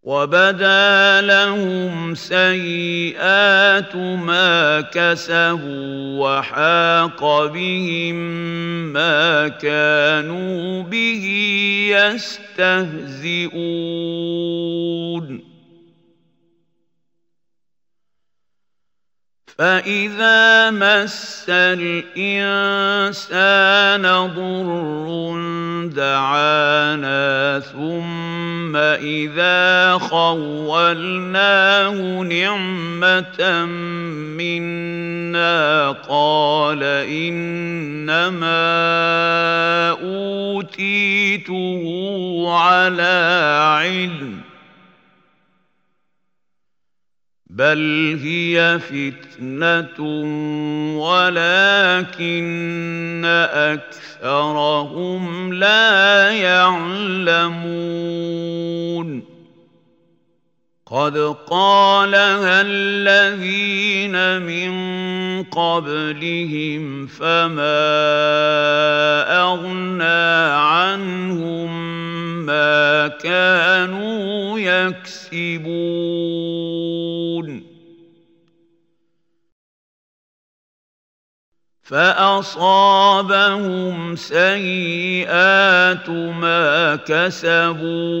وبدا لهم سيئات ما كسبوا وحاق بهم ما كانوا به يستهزئون فإذا مس الإنسان ضر دعانا ثم إذا خولناه نعمة منا قال إنما أوتيته على علم بل هي فتنة ولكن أكثرهم لا يعلمون قد قالها الذين من قبلهم فما أغنى عنهم ما كانوا يكسبون فأصابهم سيئات ما كسبوا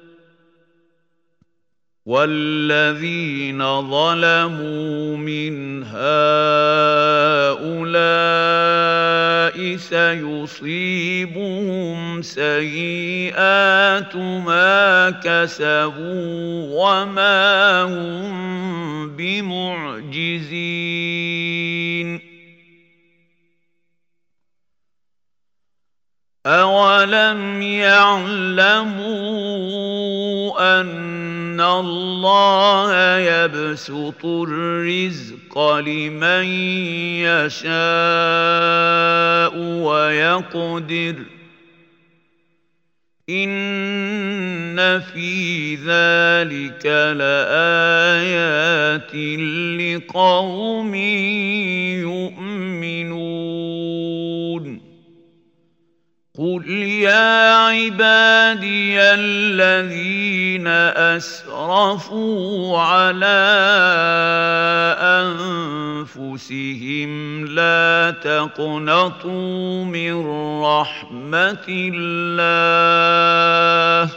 والذين ظلموا من هؤلاء سيصيبهم سيئات ما كسبوا وما هم بمعجزين أولم يعلموا أن الله يبسط الرزق لمن يشاء ويقدر إن في ذلك لآيات لقوم يؤمنون قل يا عبادي الذين أسرفوا على أنفسهم لا تقنطوا من رحمة الله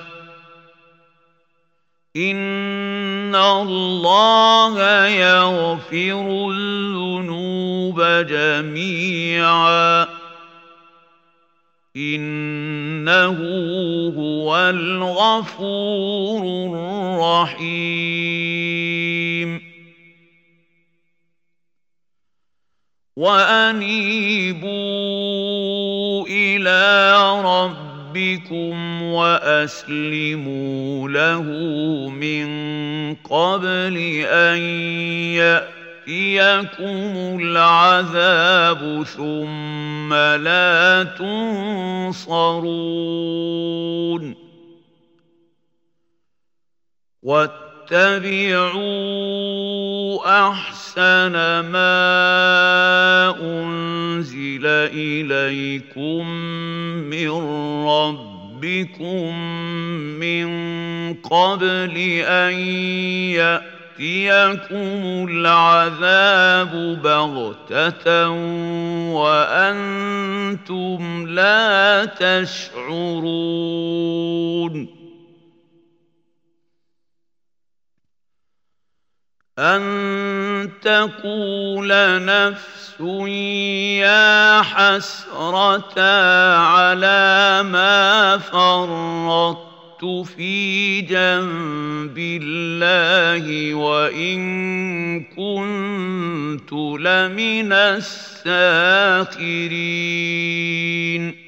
إن الله يغفر الذنوب جميعا إنه هو الغفور الرحيم وأنيبوا إلى ربكم وأسلموا له من قبل أن يأتيكم العذاب ثم لا تنصرون واتبعوا أحسن ما أنزل إليكم من ربكم من قبل أن يأتيكم العذاب بغتة وأنتم لا تشعرون أن تقول نفس يا حسرة على ما فرطت في جنب الله وإن كنت لمن الساخرين